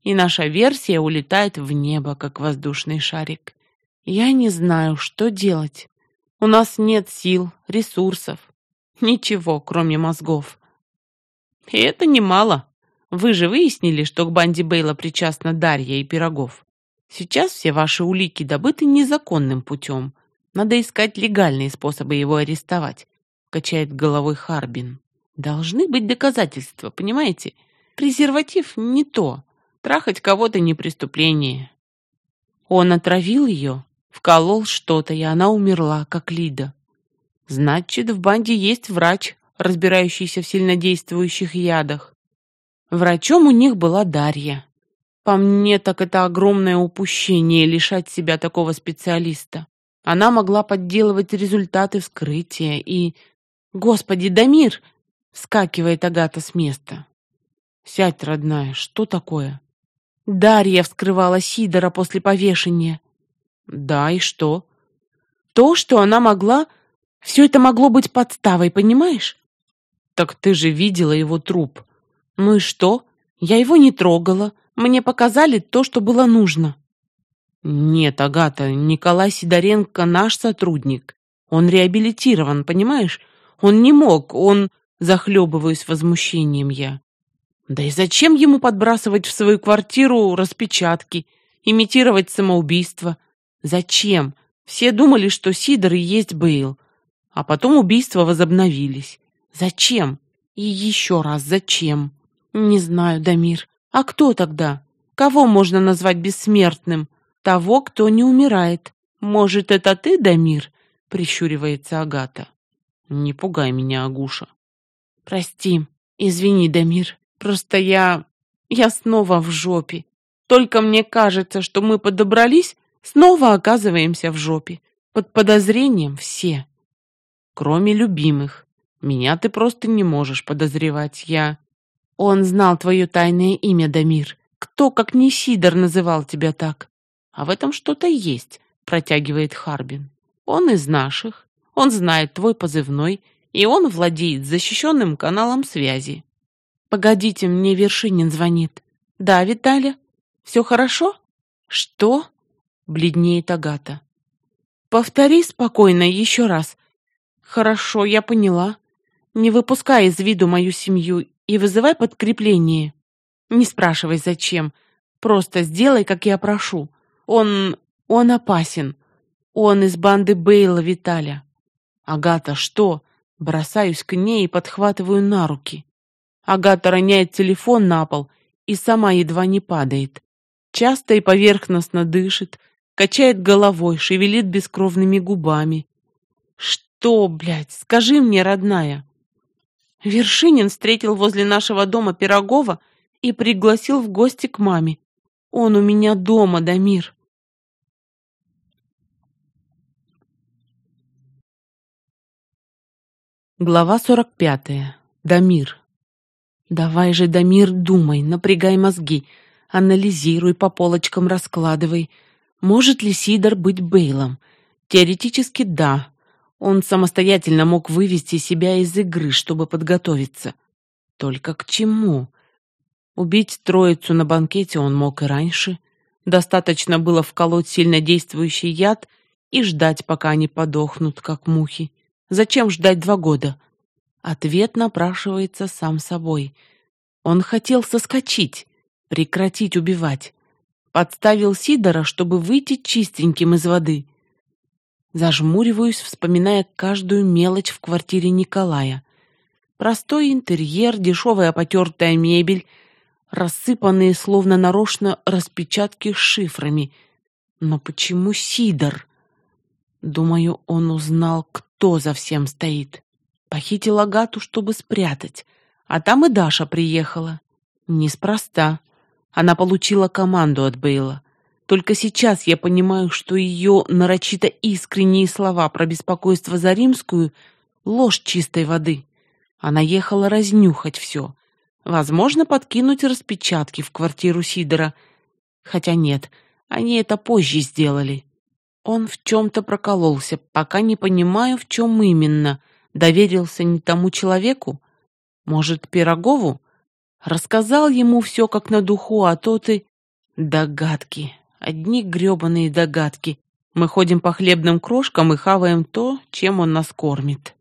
и наша версия улетает в небо, как воздушный шарик. Я не знаю, что делать. У нас нет сил, ресурсов, ничего, кроме мозгов. И это немало. Вы же выяснили, что к банде Бейла причастна Дарья и Пирогов. Сейчас все ваши улики добыты незаконным путем. Надо искать легальные способы его арестовать, качает головой Харбин. Должны быть доказательства, понимаете? Презерватив не то. Трахать кого-то не преступление. Он отравил ее, вколол что-то, и она умерла, как Лида. Значит, в банде есть врач, разбирающийся в сильнодействующих ядах. Врачом у них была Дарья. По мне, так это огромное упущение лишать себя такого специалиста. Она могла подделывать результаты вскрытия и... Господи, Дамир! Вскакивает Агата с места. Сядь, родная, что такое? Дарья вскрывала Сидора после повешения. Да, и что? То, что она могла... Все это могло быть подставой, понимаешь? Так ты же видела его труп. Ну и что? Я его не трогала. Мне показали то, что было нужно. Нет, Агата, Николай Сидоренко наш сотрудник. Он реабилитирован, понимаешь? Он не мог, Захлебываюсь возмущением я. Да и зачем ему подбрасывать в свою квартиру распечатки, имитировать самоубийство? Зачем? Все думали, что Сидор и есть Бейл. А потом убийства возобновились. Зачем? И еще раз зачем? Не знаю, Дамир. А кто тогда? Кого можно назвать бессмертным? Того, кто не умирает. Может, это ты, Дамир? Прищуривается Агата. Не пугай меня, Агуша. Прости, извини, Дамир. Просто я снова в жопе. Только мне кажется, что мы подобрались, снова оказываемся в жопе. Под подозрением все. Кроме любимых. Меня ты просто не можешь подозревать. Он знал твое тайное имя, Дамир. Кто, как не Сидор, называл тебя так? А в этом что-то есть, протягивает Харбин. Он из наших. Он знает твой позывной, и он владеет защищенным каналом связи. Погодите, мне Вершинин звонит. Да, Виталя? Все хорошо? Что? Бледнеет Агата. Повтори спокойно еще раз. Хорошо, я поняла. Не выпускай из виду мою семью и вызывай подкрепление. Не спрашивай, зачем. Просто сделай, как я прошу. Он опасен. Он из банды Бейла, Виталя. Агата, что? Бросаюсь к ней и подхватываю на руки. Агата роняет телефон на пол и сама едва не падает. Часто и поверхностно дышит, качает головой, шевелит бескровными губами. Что, блядь, скажи мне, родная? Вершинин встретил возле нашего дома Пирогова и пригласил в гости к маме. Он у меня дома, Дамир. Глава 45. Дамир. Давай же, Дамир, думай, напрягай мозги, анализируй, по полочкам раскладывай. Может ли Сидор быть Бейлом? Теоретически да. Он самостоятельно мог вывести себя из игры, чтобы подготовиться. Только к чему? Убить троицу на банкете он мог и раньше. Достаточно было вколоть сильнодействующий яд и ждать, пока они подохнут, как мухи. Зачем ждать 2 года? Ответ напрашивается сам собой. Он хотел соскочить, прекратить убивать. Подставил Сидора, чтобы выйти чистеньким из воды. Зажмуриваюсь, вспоминая каждую мелочь в квартире Николая. Простой интерьер, дешевая потертая мебель, рассыпанные словно нарочно распечатки с шифрами. Но почему Сидор? Думаю, он узнал, кто за всем стоит. Похитил Агату, чтобы спрятать. А там и Даша приехала. Неспроста. Она получила команду от Бейла. Только сейчас я понимаю, что ее нарочито искренние слова про беспокойство за Римскую — ложь чистой воды. Она ехала разнюхать все. Возможно, подкинуть распечатки в квартиру Сидора. Хотя нет, они это позже сделали. Он в чем-то прокололся, пока не понимаю, в чем именно. Доверился не тому человеку? Может, Пирогову? Рассказал ему все как на духу, а тот и... Догадки. Одни грёбаные догадки. Мы ходим по хлебным крошкам и хаваем то, чем он нас кормит.